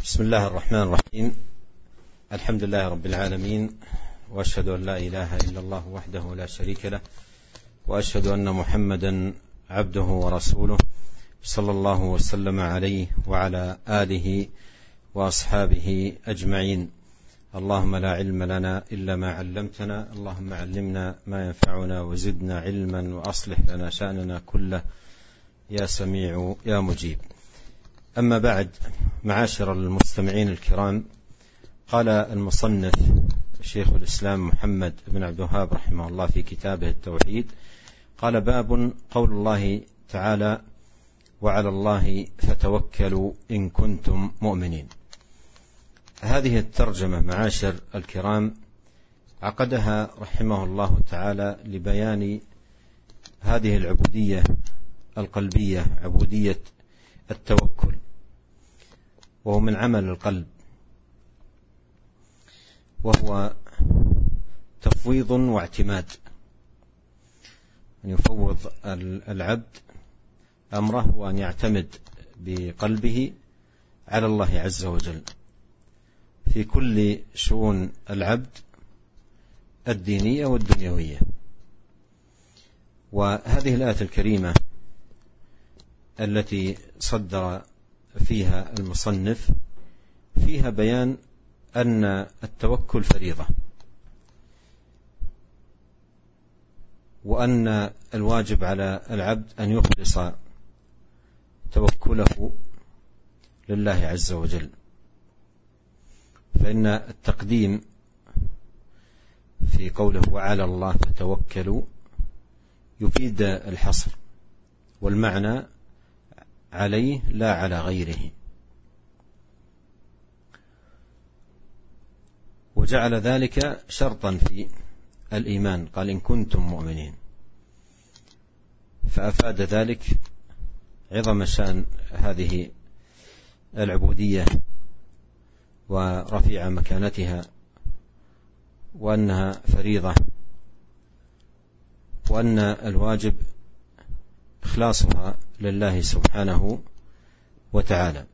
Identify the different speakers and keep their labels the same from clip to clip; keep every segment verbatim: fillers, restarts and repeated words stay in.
Speaker 1: بسم الله الرحمن الرحيم. الحمد لله رب العالمين، وأشهد أن لا إله إلا الله وحده لا شريك له، وأشهد أن محمدا عبده ورسوله صلى الله وسلم عليه وعلى آله وأصحابه أجمعين. اللهم لا علم لنا إلا ما علمتنا، اللهم علمنا ما ينفعنا وزدنا علما وأصلح لنا شأننا كله يا سميع يا مجيب. أما بعد، معاشر المستمعين الكرام، قال المصنف شيخ الإسلام محمد بن عبد الوهاب رحمه الله في كتابه التوحيد، قال: باب قول الله تعالى: وعلى الله فتوكلوا إن كنتم مؤمنين. هذه الترجمة معاشر الكرام عقدها رحمه الله تعالى لبيان هذه العبودية القلبية، عبودية التوكل، وهو من عمل القلب، وهو تفويض واعتماد، أن يفوض العبد أمره وأن يعتمد بقلبه على الله عز وجل في كل شؤون العبد الدينية والدنيوية. وهذه الآية الكريمة التي صدر فيها المصنف فيها بيان أن التوكل فريضة، وأن الواجب على العبد أن يخلص توكله لله عز وجل، فإن التقديم في قوله وعلى الله فتوكلوا يفيد الحصر، والمعنى عليه لا على غيره، وجعل ذلك شرطا في الإيمان، قال إن كنتم مؤمنين، فأفاد ذلك عظم شأن هذه العبودية ورفيع مكانتها، وأنها فريضة، وأن الواجب إخلاصها لله سبحانه وتعالى.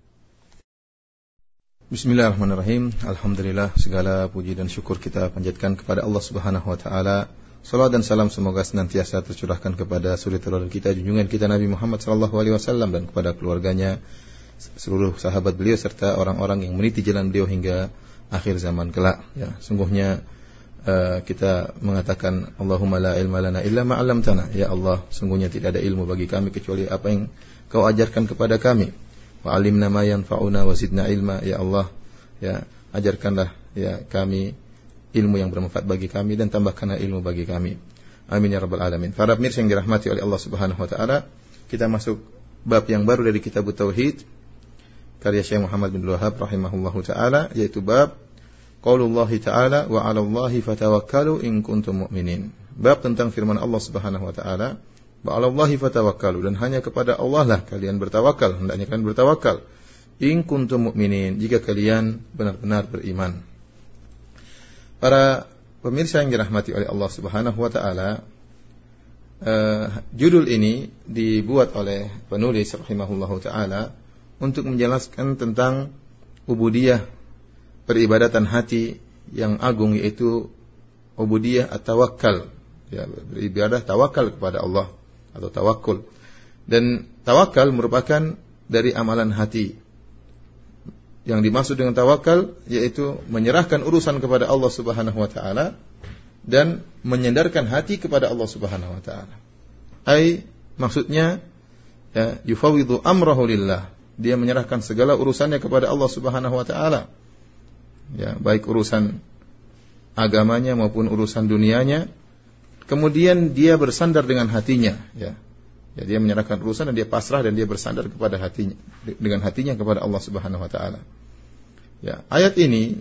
Speaker 2: Bismillahirrahmanirrahim. Alhamdulillah, segala puji dan syukur kita panjatkan kepada Allah Subhanahu wa taala. Salawat dan salam semoga senantiasa tercurahkan kepada suri teladan kita, junjungan kita Nabi Muhammad sallallahu alaihi wasallam, dan kepada keluarganya, seluruh sahabat beliau, serta orang-orang yang meniti jalan beliau hingga akhir zaman kelak. Ya, sungguhnya uh, kita mengatakan Allahumma la ilma lana illa ma 'allamtana. Ya Allah, sungguhnya tidak ada ilmu bagi kami kecuali apa yang Kau ajarkan kepada kami. Wa 'allimna ma yanfa'una wa zidna ilma. Ya Allah, ya ajarkanlah ya kami ilmu yang bermanfaat bagi kami, dan tambahkanlah ilmu bagi kami. Amin ya rabbal alamin. Para pemirsa yang dirahmati oleh Allah Subhanahu wa taala, kita masuk bab yang baru dari kitab Tauhid karya Syekh Muhammad bin Abdul Wahhab rahimahullahu taala, yaitu bab qaulullah taala wa 'alallahi fatawakkalu in kuntum mu'minin. Bab tentang firman Allah Subhanahu wa taala, wa 'alallahi fatawakkalu, dan hanya kepada Allah lah kalian bertawakal, hendaknya kalian bertawakal in kuntum mu'minin, jika kalian benar-benar beriman. Para pemirsa yang dirahmati oleh Allah Subhanahu wa taala, uh, judul ini dibuat oleh penulis rahimahullahu taala untuk menjelaskan tentang ubudiyah, peribadatan hati yang agung, yaitu ubudiyah at-tawakkal, ya, beribadah tawakal kepada Allah atau tawakul. Dan tawakal merupakan dari amalan hati. Yang dimaksud dengan tawakal yaitu menyerahkan urusan kepada Allah Subhanahu wa taala dan menyandarkan hati kepada Allah Subhanahu wa taala. Ai maksudnya ya, yufawwidu amrahu lillah. Dia menyerahkan segala urusannya kepada Allah Subhanahu wa taala. Ya, baik urusan agamanya maupun urusan dunianya. Kemudian dia bersandar dengan hatinya, ya. Ya, dia menyerahkan urusan dan dia pasrah dan dia bersandar kepada hatinya, dengan hatinya kepada Allah Subhanahu wa taala. Ya, ayat ini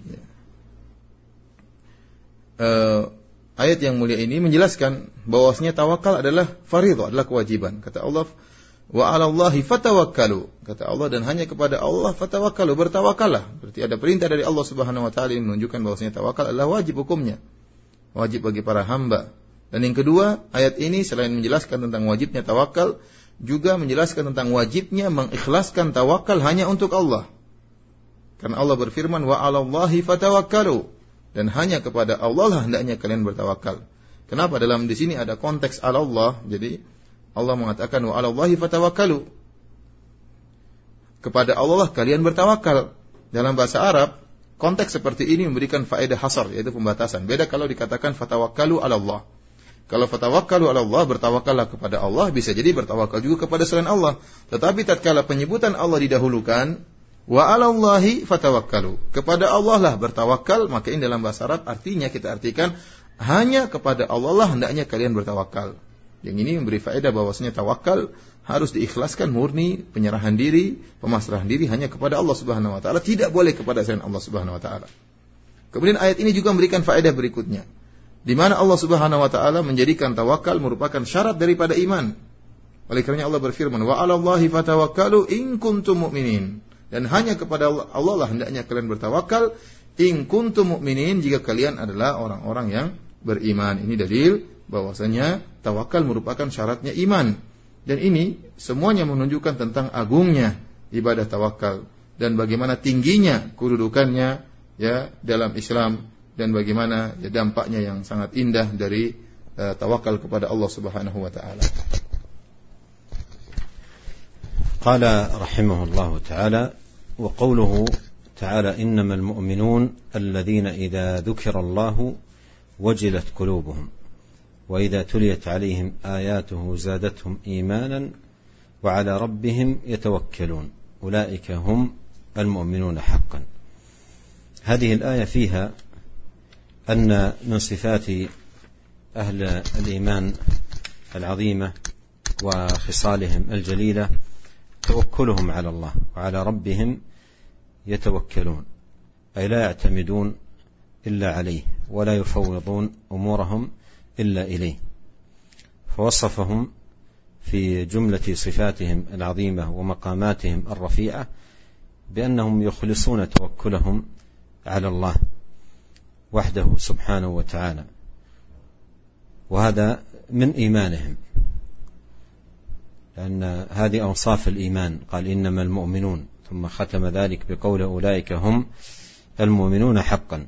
Speaker 2: uh, ayat yang mulia ini menjelaskan bahwasanya tawakal adalah fardhu, adalah kewajiban. Kata Allah, wa 'alallahi fatawakkalu. Kata Allah, dan hanya kepada Allah fatawakkalu, bertawakallah. Berarti ada perintah dari Allah Subhanahu wa taala yang menunjukkan bahwasanya tawakal adalah wajib hukumnya. Wajib bagi para hamba. Dan yang kedua, ayat ini selain menjelaskan tentang wajibnya tawakal, juga menjelaskan tentang wajibnya mengikhlaskan tawakal hanya untuk Allah. Karena Allah berfirman, wa 'alallahi fatawakkalu, dan hanya kepada Allah lah hendaknya kalian bertawakal. Kenapa dalam di sini ada konteks 'alallah? Jadi Allah mengatakan wa 'alallahi fatawakkalu. Kepada Allah lah kalian bertawakal. Dalam bahasa Arab, konteks seperti ini memberikan faedah hasar, yaitu pembatasan. Beda kalau dikatakan fatawakkalu 'alallah. Kalau fatawakkalu 'alallah, bertawakallah kepada Allah, bisa jadi bertawakal juga kepada selain Allah. Tetapi tatkala penyebutan Allah didahulukan, wa 'alallahi fatawakkalu, kepada Allah lah bertawakal, maka ini dalam bahasa Arab artinya kita artikan hanya kepada Allah lah hendaknya kalian bertawakal. Yang ini memberi faedah bahwasanya tawakal harus diikhlaskan, murni, penyerahan diri, pemasrahan diri hanya kepada Allah Subhanahu wa taala, tidak boleh kepada selain Allah Subhanahu wa taala. Kemudian ayat ini juga memberikan faedah berikutnya, di mana Allah Subhanahu wa taala menjadikan tawakal merupakan syarat daripada iman. Oleh kerana Allah berfirman, wa 'alallahi fatawakkalu in kuntum mu'minin, dan hanya kepada Allah lah hendaknya kalian bertawakal in kuntum mu'minin, jika kalian adalah orang-orang yang beriman. Ini dalil bahwasanya tawakal merupakan syaratnya iman. Dan ini semuanya menunjukkan tentang agungnya ibadah tawakal dan bagaimana tingginya kedudukannya ya dalam Islam, dan bagaimana ya, dampaknya yang sangat indah dari uh, tawakal kepada Allah Subhanahu wa taala.
Speaker 1: Qala rahimahullahu ta'ala, wa qawluhu ta'ala, innamal mu'minun alladhina idza dhukira Allahu wajilat qulubuhum wa idza tuliyat 'alaihim ayatuhu zadatuhum imanan wa 'ala rabbihim yatawakkalun ulaika hum almu'minuna haqqan. Hadhihi al-aya fiha أن من صفات أهل الإيمان العظيمة وخصالهم الجليلة توكلهم على الله وعلى ربهم يتوكلون، أي لا يعتمدون إلا عليه ولا يفوضون أمورهم إلا إليه. فوصفهم في جملة صفاتهم العظيمة ومقاماتهم الرفيعة بأنهم يخلصون توكلهم على الله وحده سبحانه وتعالى، وهذا من إيمانهم، لأن هذه أوصاف الإيمان، قال إنما المؤمنون، ثم ختم ذلك بقول أولئك هم المؤمنون حقا.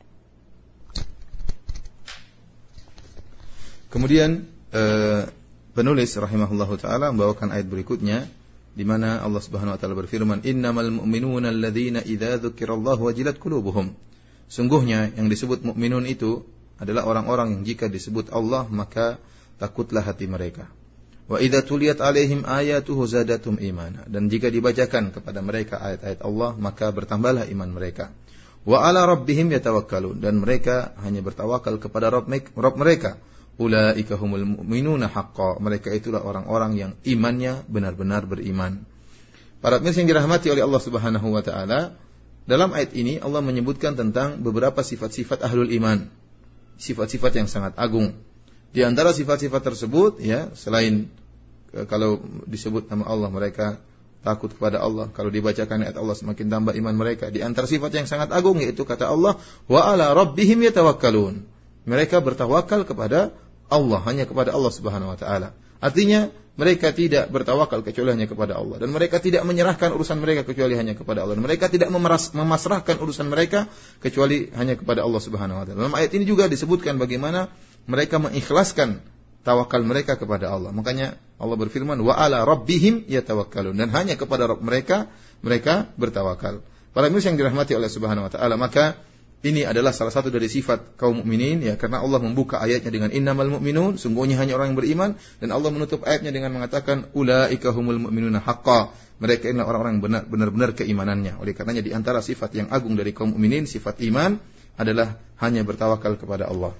Speaker 2: Kemudian uh, penulis rahimahullahu taala membawakan ayat berikutnya, di mana Allah Subhanahu wa taala berfirman, innamal mu'minuna alladzina idza dzukirallahu wajilat qulubuhum. Sungguhnya yang disebut mukminun itu adalah orang-orang yang jika disebut Allah maka takutlah hati mereka. Wa idza tuliyat alaihim ayatuhu zadatum imana, dan jika dibacakan kepada mereka ayat-ayat Allah maka bertambahlah iman mereka. Wa ala rabbihim yatawakkalun, dan mereka hanya bertawakal kepada Rabb mereka. Ulaika humul mu'minuna haqqan, mereka itulah orang-orang yang imannya benar-benar beriman. Para pemirsa yang dirahmati oleh Allah Subhanahu wa taala, dalam ayat ini Allah menyebutkan tentang beberapa sifat-sifat ahlul iman, sifat-sifat yang sangat agung. Di antara sifat-sifat tersebut, ya, selain e, kalau disebut nama Allah mereka takut kepada Allah, kalau dibacakan ayat Allah semakin tambah iman mereka. Di antara sifat yang sangat agung yaitu kata Allah, wa ala rabbihim yatawakkalun. Mereka bertawakal kepada Allah, hanya kepada Allah Subhanahu wa taala. Artinya mereka tidak bertawakal kecuali hanya kepada Allah, dan mereka tidak menyerahkan urusan mereka kecuali hanya kepada Allah, dan mereka tidak memeras, memasrahkan urusan mereka kecuali hanya kepada Allah Subhanahu wa taala. Dalam ayat ini juga disebutkan bagaimana mereka mengikhlaskan tawakal mereka kepada Allah. Makanya Allah berfirman, wa ala rabbihim yatawakkalun, dan hanya kepada Rabb mereka mereka bertawakal. Para muslim yang dirahmati oleh Subhanahu wa taala, maka ini adalah salah satu dari sifat kaum mukminin, ya, karena Allah membuka ayatnya dengan innamal mu'minun, sungguhnya hanya orang yang beriman, dan Allah menutup ayatnya dengan mengatakan ulaika humul mu'minuna haqqan, mereka inilah orang-orang yang benar, benar-benar keimanannya. Oleh karenanya di antara sifat yang agung dari kaum mukminin, sifat iman adalah hanya bertawakal kepada Allah.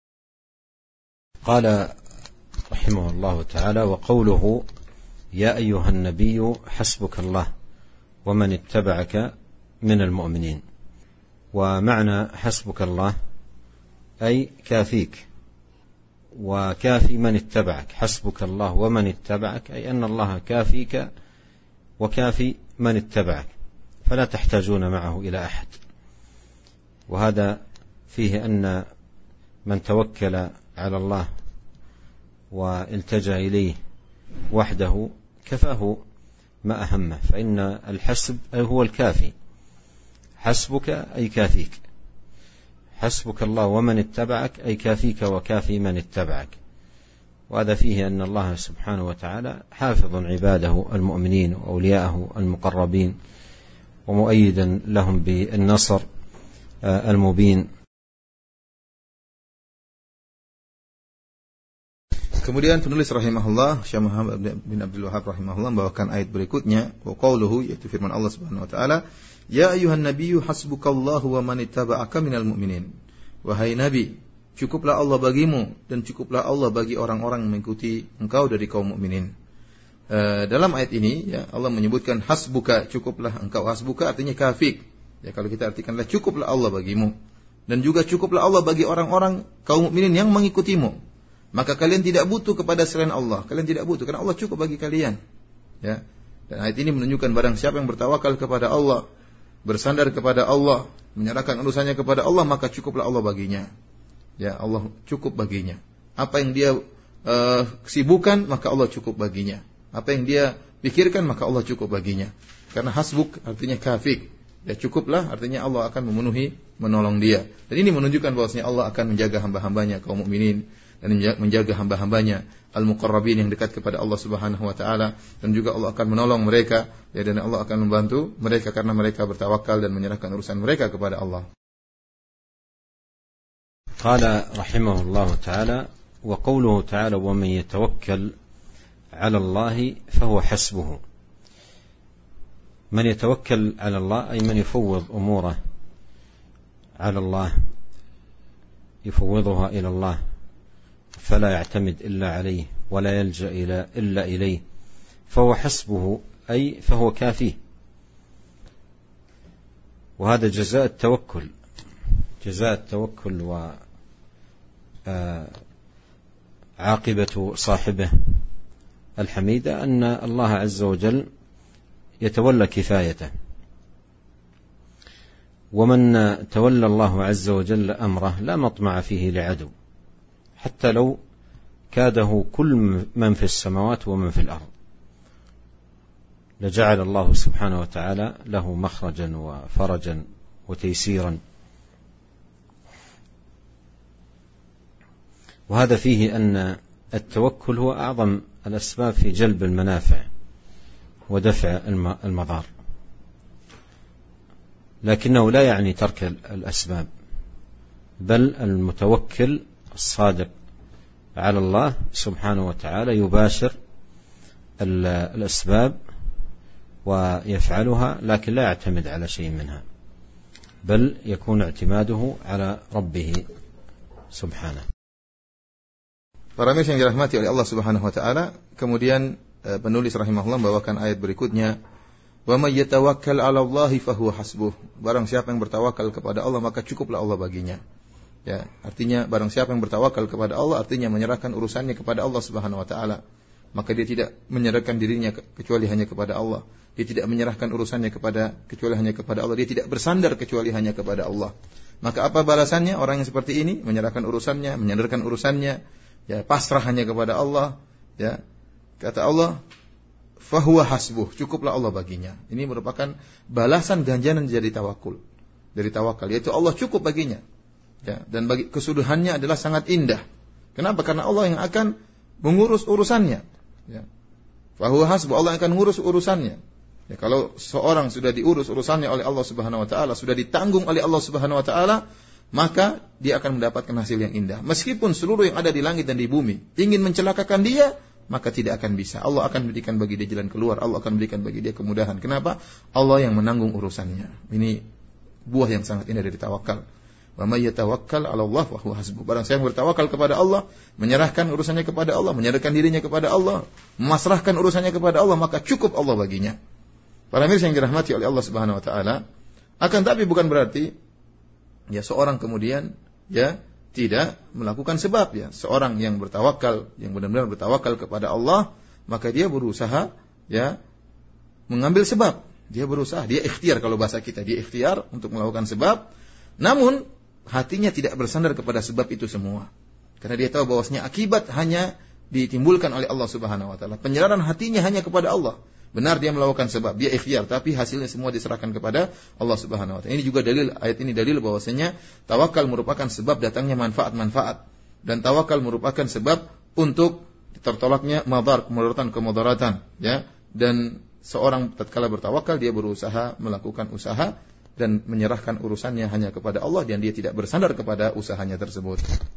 Speaker 1: Qala rahimahullahu ta'ala, wa qawluhu ya ayyuhan nabiyyu hasbukallah wa man ittaba'aka minal mu'minin. ومعنى حسبك الله أي كافيك وكافي من اتبعك، حسبك الله ومن اتبعك أي أن الله كافيك وكافي من اتبعك، فلا تحتاجون معه إلى أحد. وهذا فيه أن من توكل على الله والتجأ إليه وحده كفاه ما أهمه، فإن الحسب هو الكافي. حسبك أي كافيك، حسبك الله ومن اتبعك أي كافيك وكافي من اتبعك. وهذا فيه أن الله سبحانه وتعالى حافظ عباده المؤمنين وأولياءه المقربين ومؤيدا لهم بالنصر المبين.
Speaker 2: Kemudian penulis rahimahullah Syekh Muhammad bin Abdul Wahhab rahimahullah membawakan ayat berikutnya, wa qauluhu, yaitu firman Allah Subhanahu wa taala, ya ayyuhan nabiyyu hasbukallahu wa man ittaba'aka minal mu'minin. Wahai nabi, cukuplah Allah bagimu dan cukuplah Allah bagi orang-orang yang mengikuti engkau dari kaum mukminin. Uh, dalam ayat ini ya, Allah menyebutkan hasbuka, cukuplah engkau. Hasbuka artinya kafik. Ya, kalau kita artikanlah cukuplah Allah bagimu dan juga cukuplah Allah bagi orang-orang kaum mukminin yang mengikutimu. Maka kalian tidak butuh kepada selain Allah. Kalian tidak butuh karena Allah cukup bagi kalian. Ya. Dan ayat ini menunjukkan barang siapa yang bertawakal kepada Allah, bersandar kepada Allah, menyerahkan urusannya kepada Allah, maka cukuplah Allah baginya. Ya, Allah cukup baginya. Apa yang dia uh, sibukkan, maka Allah cukup baginya. Apa yang dia pikirkan, maka Allah cukup baginya. Karena hasbuk artinya kafik. Ya, cukuplah artinya Allah akan memenuhi, menolong dia. Dan ini menunjukkan bahwasanya Allah akan menjaga hamba-hambanya kaum mukminin dan menjaga hamba-hambanya al-muqarrabin yang dekat kepada Allah Subhanahu wa taala, dan juga Allah akan menolong mereka, ya, dan Allah akan membantu mereka karena mereka bertawakal dan menyerahkan urusan mereka kepada Allah.
Speaker 1: Qala rahimahullahu taala, wa qawluhu taala wa man yatawakkal 'ala Allah fa huwa hasbuhu. Man yatawakkal 'ala Allah ay man yufawwid umurahu 'ala Allah, yufawwidhuha ila Allah فلا يعتمد إلا عليه ولا يلجأ إلى إلا إليه فهو حسبه أي فهو كافيه. وهذا جزاء التوكل، جزاء التوكل وعاقبة صاحبه الحميدة أن الله عز وجل يتولى كفايته. ومن تولى الله عز وجل أمره لا مطمع فيه لعدو، حتى لو كاده كل من في السماوات ومن في الأرض لجعل الله سبحانه وتعالى له مخرجا وفرجا وتيسيرا. وهذا فيه أن التوكل هو أعظم الأسباب في جلب المنافع ودفع المضار، لكنه لا يعني ترك الأسباب، بل المتوكل الصادق على الله سبحانه وتعالى يباشر الأسباب ويفعلها، لكن لا يعتمد على شيء منها، بل يكون اعتماده على ربه سبحانه.
Speaker 2: Para mirsa yang dirahmati oleh Allah Subhanahu wa taala, kemudian penulis rahimahullah membawakan ayat berikutnya, wa may yatawakkal 'ala Allahi fa huwa hasbuh. Barang siapa yang bertawakal kepada Allah, maka cukuplah Allah baginya. Ya, artinya barang siapa yang bertawakal kepada Allah artinya menyerahkan urusannya kepada Allah Subhanahu wa taala. Maka dia tidak menyerahkan dirinya kecuali hanya kepada Allah. Dia tidak menyerahkan urusannya kepada kecuali hanya kepada Allah. Dia tidak bersandar kecuali hanya kepada Allah. Maka apa balasannya orang yang seperti ini? Menyerahkan urusannya, menyandarkan urusannya, ya, pasrah hanya kepada Allah, ya. Kata Allah, fahuwa hasbuh, cukuplah Allah baginya. Ini merupakan balasan ganjaran dari tawakul, dari tawakal, yaitu Allah cukup baginya. Ya, dan bagi kesudahannya adalah sangat indah. Kenapa? Karena Allah yang akan mengurus urusannya. Ya. Fahuwa hasbuh, Allah akan mengurus urusannya. Ya, kalau seorang sudah diurus urusannya oleh Allah Subhanahu wa taala, sudah ditanggung oleh Allah Subhanahu wa taala, maka dia akan mendapatkan hasil yang indah. Meskipun seluruh yang ada di langit dan di bumi ingin mencelakakan dia, maka tidak akan bisa. Allah akan berikan bagi dia jalan keluar. Allah akan berikan bagi dia kemudahan. Kenapa? Allah yang menanggung urusannya. Ini buah yang sangat indah dari tawakal. Wa may yatawakkal 'ala Allah fa huwa hasbuh. Barang siapa yang bertawakal kepada Allah, menyerahkan urusannya kepada Allah, menyerahkan dirinya kepada Allah, memasrahkan urusannya kepada Allah, maka cukup Allah baginya. Para mirsa yang dirahmati oleh Allah Subhanahu wa taala, akan tapi bukan berarti ya seorang kemudian ya tidak melakukan sebab, ya. Seorang yang bertawakal, yang benar-benar bertawakal kepada Allah, maka dia berusaha ya mengambil sebab. Dia berusaha, dia ikhtiar, kalau bahasa kita, dia ikhtiar untuk melakukan sebab. Namun hatinya tidak bersandar kepada sebab itu semua. Karena dia tahu bahwasanya akibat hanya ditimbulkan oleh Allah Subhanahu wa taala. Penyerahan hatinya hanya kepada Allah. Benar dia melakukan sebab, dia ikhtiar, tapi hasilnya semua diserahkan kepada Allah Subhanahu wa taala. Ini juga dalil, ayat ini dalil bahwasanya tawakal merupakan sebab datangnya manfaat-manfaat, dan tawakal merupakan sebab untuk tertolaknya madar, kemudaratan-kemudaratan, ya. Dan seorang tatkala bertawakal dia berusaha melakukan usaha dan menyerahkan urusannya hanya kepada Allah, dan dia tidak bersandar kepada usahanya tersebut.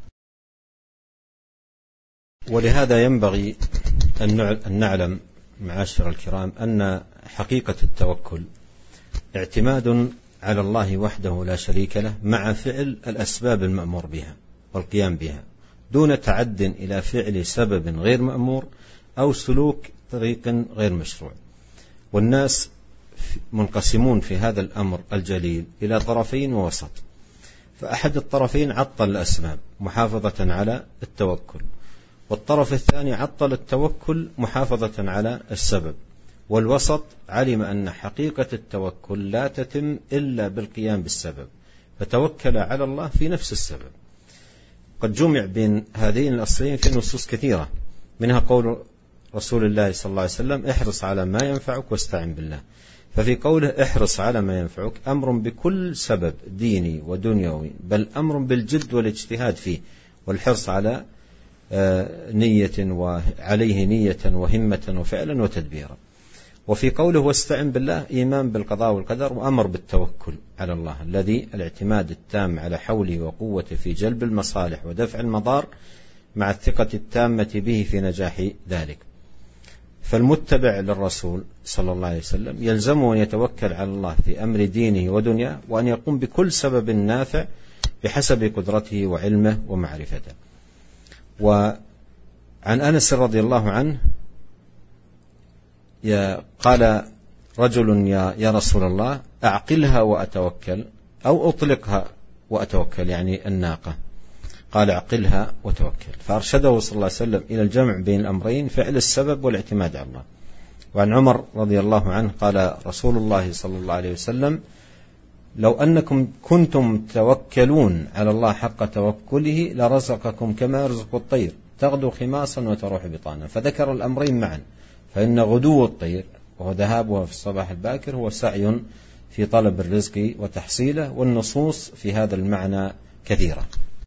Speaker 1: ولهذا ينبغي أن نعلم معاشر الكرام أن حقيقة التوكل اعتماد على الله وحده لا شريك له مع فعل الأسباب المأمور بها والقيام بها دون تعد إلى فعل سبب غير مأمور أو سلوك طريق غير مشروع. والناس منقسمون في هذا الأمر الجليل إلى طرفين ووسط، فأحد الطرفين عطل الأسباب محافظة على التوكل، والطرف الثاني عطل التوكل محافظة على السبب، والوسط علم أن حقيقة التوكل لا تتم إلا بالقيام بالسبب، فتوكل على الله في نفس السبب. قد جمع بين هذين الأصلين في نصوص كثيرة، منها قول رسول الله صلى الله عليه وسلم احرص على ما ينفعك واستعن بالله. ففي قوله احرص على ما ينفعك أمر بكل سبب ديني ودنيوي، بل أمر بالجد والاجتهاد فيه والحرص على نية وعليه نية وهمة وفعلا وتدبيرا. وفي قوله واستعن بالله إيمان بالقضاء والقدر وأمر بالتوكل على الله الذي الاعتماد التام على حوله وقوته في جلب المصالح ودفع المضار مع الثقة التامة به في نجاح ذلك. فالمتبع للرسول صلى الله عليه وسلم يلزمه أن يتوكل على الله في أمر دينه ودنياه، وأن يقوم بكل سبب نافع بحسب قدرته وعلمه ومعرفته. وعن أنس رضي الله عنه قال رجل يا, يا رسول الله أعقلها وأتوكل أو أطلقها وأتوكل، يعني الناقة. قال أعقلها وتوكل، فأرشده صلى الله عليه وسلم إلى الجمع بين الأمرين، فعل السبب والاعتماد على الله. وعن عمر رضي الله عنه قال رسول الله صلى الله عليه وسلم لو أنكم كنتم توكلون على الله حق توكله لرزقكم كما يرزق الطير تغدو خماصا وتروح بطانا. فذكر الأمرين معا، فإن غدو الطير وهو ذهابها في الصباح الباكر هو سعي في طلب الرزق وتحصيله، والنصوص في هذا المعنى كثيرة.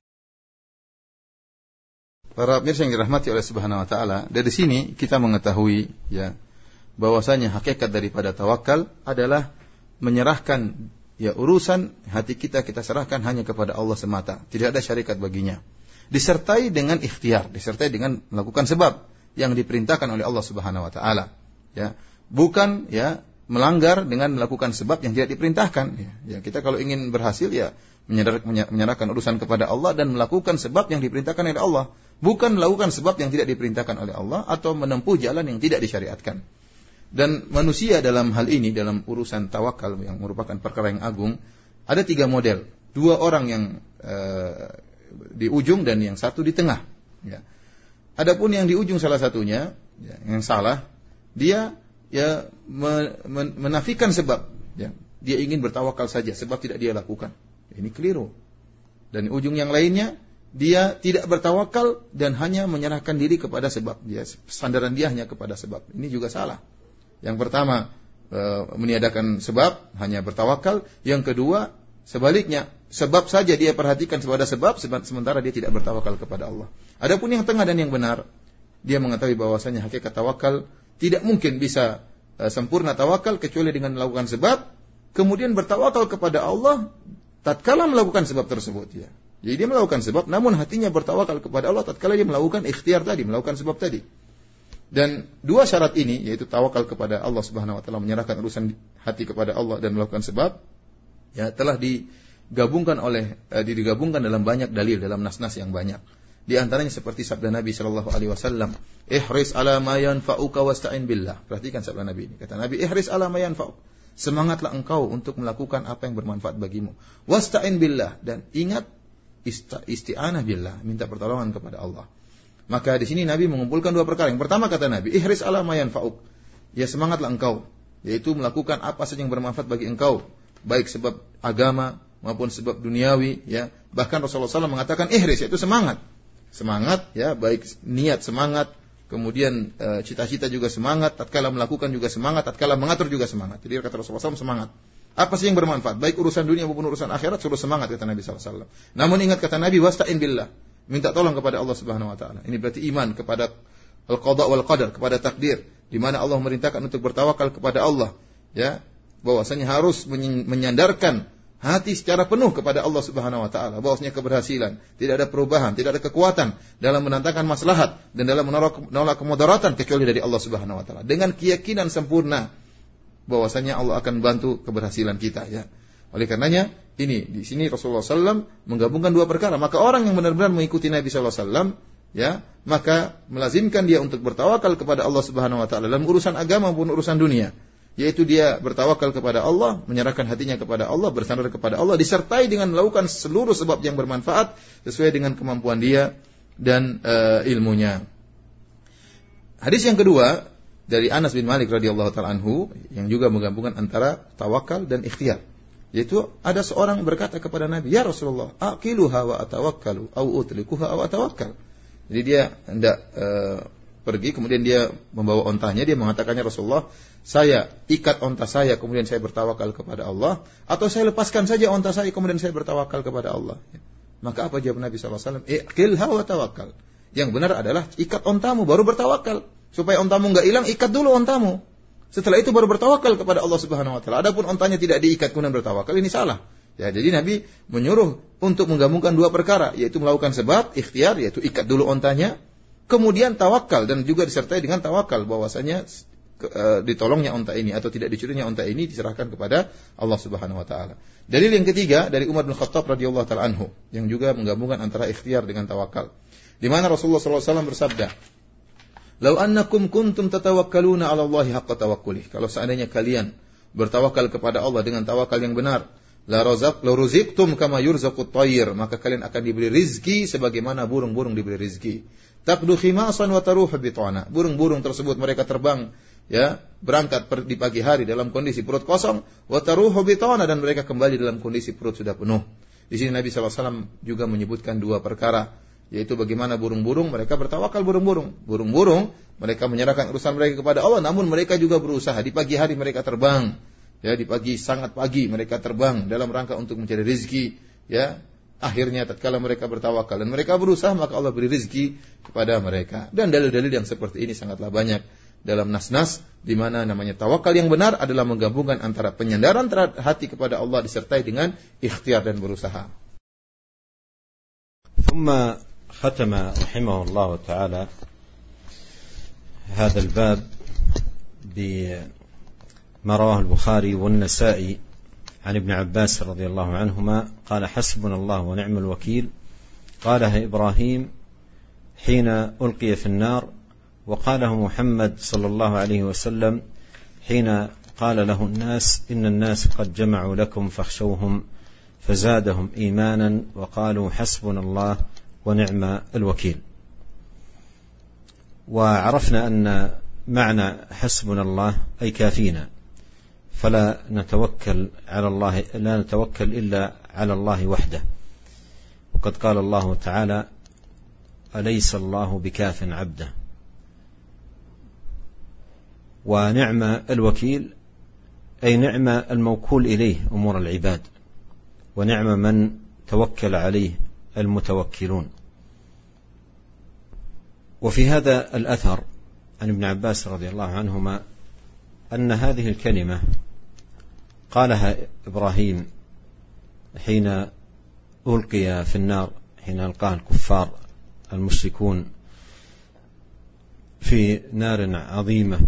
Speaker 2: Para pemirsa yang dirahmati oleh Subhanahu wa taala, dari sini kita mengetahui ya bahwasanya hakikat daripada tawakal adalah menyerahkan ya urusan hati kita kita serahkan hanya kepada Allah semata, tidak ada syarikat baginya. Disertai dengan ikhtiar, disertai dengan melakukan sebab yang diperintahkan oleh Allah Subhanahu wa taala. Ya, bukan ya melanggar dengan melakukan sebab yang tidak diperintahkan. Ya, ya kita kalau ingin berhasil ya menyerahkan urusan kepada Allah dan melakukan sebab yang diperintahkan oleh Allah, bukan melakukan sebab yang tidak diperintahkan oleh Allah atau menempuh jalan yang tidak disyariatkan. Dan manusia dalam hal ini, dalam urusan tawakal yang merupakan perkara yang agung, ada tiga model. Dua orang yang uh, di ujung dan yang satu di tengah. Ya. Adapun yang di ujung salah satunya, ya, yang salah, dia ya men- men- menafikan sebab. Ya. Dia ingin bertawakal saja, sebab tidak dia lakukan. Ini keliru. Dan di ujung yang lainnya, dia tidak bertawakal dan hanya menyerahkan diri kepada sebab. Dia sandaran dia hanya kepada sebab. Ini juga salah. Yang pertama e, meniadakan sebab, hanya bertawakal. Yang kedua sebaliknya, sebab saja dia perhatikan kepada sebab, sementara dia tidak bertawakal kepada Allah. Adapun yang tengah dan yang benar, dia mengetahui bahwasanya hakikat tawakal tidak mungkin bisa e, sempurna tawakal kecuali dengan melakukan sebab, kemudian bertawakal kepada Allah tatkala melakukan sebab tersebut. Ya. Jadi dia melakukan sebab, namun hatinya bertawakal kepada Allah tatkala dia melakukan ikhtiar tadi, melakukan sebab tadi. Dan dua syarat ini, yaitu tawakal kepada Allah Subhanahu wa taala, menyerahkan urusan hati kepada Allah dan melakukan sebab, ya telah digabungkan oleh eh, digabungkan dalam banyak dalil, dalam nas-nas yang banyak. Di antaranya seperti sabda Nabi sallallahu alaihi wasallam, "Ihris ala ma yanfa'uka wasta'in billah." Perhatikan sabda Nabi ini. Kata Nabi, "Ihris ala ma yanfa'uk." Semangatlah engkau untuk melakukan apa yang bermanfaat bagimu. Wasta'in billah, dan ingat isti'anah billah, minta pertolongan kepada Allah. Maka di sini Nabi mengumpulkan dua perkara. Yang pertama kata Nabi, ihris ala ma yanfa'uk. Ya semangatlah engkau, yaitu melakukan apa saja yang bermanfaat bagi engkau, baik sebab agama maupun sebab duniawi, ya. Bahkan Rasulullah shallallahu alaihi wasallam mengatakan ihris, yaitu semangat. Semangat, ya, baik niat semangat kemudian e, cita-cita juga semangat, tatkala melakukan juga semangat, tatkala mengatur juga semangat. Jadi kata Rasulullah shallallahu alaihi wasallam, semangat. Apa sih yang bermanfaat? Baik urusan dunia maupun urusan akhirat, suruh semangat, kata Nabi shallallahu alaihi wasallam. Namun ingat kata Nabi, wasta'in billah, minta tolong kepada Allah Subhanahu wa taala. Ini berarti iman kepada al-qada wal qadar, kepada takdir, di mana Allah memerintahkan untuk bertawakal kepada Allah, ya, bahwasanya harus menyandarkan hati secara penuh kepada Allah Subhanahu wa taala, bahwasanya keberhasilan, tidak ada perubahan, tidak ada kekuatan dalam menantangkan maslahat dan dalam menolak kemudaratan kecuali dari Allah Subhanahu wa taala. Dengan keyakinan sempurna bahwasanya Allah akan bantu keberhasilan kita, ya. Oleh karenanya ini di sini Rasulullah shallallahu alaihi wasallam menggabungkan dua perkara. Maka orang yang benar-benar mengikuti Nabi shallallahu alaihi wasallam, ya, maka melazimkan dia untuk bertawakal kepada Allah Subhanahu wa taala dalam urusan agama maupun urusan dunia. Yaitu dia bertawakal kepada Allah, menyerahkan hatinya kepada Allah, bersandar kepada Allah, disertai dengan melakukan seluruh sebab yang bermanfaat sesuai dengan kemampuan dia dan uh, ilmunya. Hadis yang kedua dari Anas bin Malik radhiyallahu taala anhu yang juga menggabungkan antara tawakal dan ikhtiar. Yaitu ada seorang berkata kepada Nabi, "Ya Rasulullah, aqiluha wa atawakkalu au utlikuha au atawakkal." Jadi dia hendak uh, pergi, kemudian dia membawa ontanya, dia mengatakannya, Rasulullah, saya ikat onta saya, kemudian saya bertawakal kepada Allah, atau saya lepaskan saja onta saya, kemudian saya bertawakal kepada Allah. Maka apa jawab Nabi shallallahu alaihi wasallam? Iqilha wa tawakkal. Yang benar adalah ikat ontamu, baru bertawakal. Supaya ontamu enggak hilang, ikat dulu ontamu. Setelah itu baru bertawakal kepada Allah Subhanahu wa taala. Adapun ontanya tidak diikat kemudian bertawakal, ini salah. Ya, jadi Nabi menyuruh untuk menggabungkan dua perkara, yaitu melakukan sebab, ikhtiar, yaitu ikat dulu ontanya, kemudian tawakal, dan juga disertai dengan tawakal bahwasanya uh, ditolongnya onta ini atau tidak dicurinya onta ini diserahkan kepada Allah Subhanahu wa taala. Dalil yang ketiga dari Umar bin Khattab radhiyallahu taala anhu yang juga menggabungkan antara ikhtiar dengan tawakal. Di mana Rasulullah sallallahu alaihi wasallam bersabda, "Lau annakum kuntum tatawakkaluna 'ala Allahi haqqa tawakkuli." Kalau seandainya kalian bertawakal kepada Allah dengan tawakal yang benar, la razaq la ruziqtum kama yurzaqut tayr, maka kalian akan diberi rizki sebagaimana burung-burung diberi rizki. Taqdu khimasan wa taruhu bitana. Burung-burung tersebut mereka terbang, ya, berangkat di pagi hari dalam kondisi perut kosong, wa taruhu bitana, dan mereka kembali dalam kondisi perut sudah penuh. Di sini Nabi sallallahu alaihi wasallam juga menyebutkan dua perkara, yaitu bagaimana burung-burung mereka bertawakal, burung-burung. Burung-burung mereka menyerahkan urusan mereka kepada Allah, namun mereka juga berusaha di pagi hari mereka terbang, ya, di pagi sangat pagi mereka terbang dalam rangka untuk mencari rezeki, ya. Akhirnya tatkala mereka bertawakal dan mereka berusaha, maka Allah beri rezeki kepada mereka. Dan dalil-dalil yang seperti ini sangatlah banyak dalam nas-nas, di mana namanya tawakal yang benar adalah menggabungkan antara penyandaran terhadap hati kepada Allah disertai dengan ikhtiar dan berusaha.
Speaker 1: ثم ختم رحمه الله تعالى هذا الباب بما رواه البخاري والنسائي عن ابن عباس رضي الله عنهما قال: حسبنا الله ونعم الوكيل، قالها إبراهيم حين ألقي في النار، وقاله محمد صلى الله عليه وسلم حين قال له الناس: إن الناس قد جمعوا لكم فاخشوهم، فزادهم إيمانا وقالوا حسبنا الله ونعم الوكيل. وعرفنا أن معنى حسبنا الله أي كافينا، فلا نتوكل على الله لا نتوكل إلا على الله وحده. وقد قال الله تعالى: أليس الله بكاف عبده. ونعم الوكيل أي نعم الموكول إليه أمور العباد، ونعم من توكل عليه المتوكلون. وفي هذا الأثر عن ابن عباس رضي الله عنهما أن هذه الكلمة قالها إبراهيم حين ألقي في النار، حين ألقاه الكفار المشركون في نار عظيمة،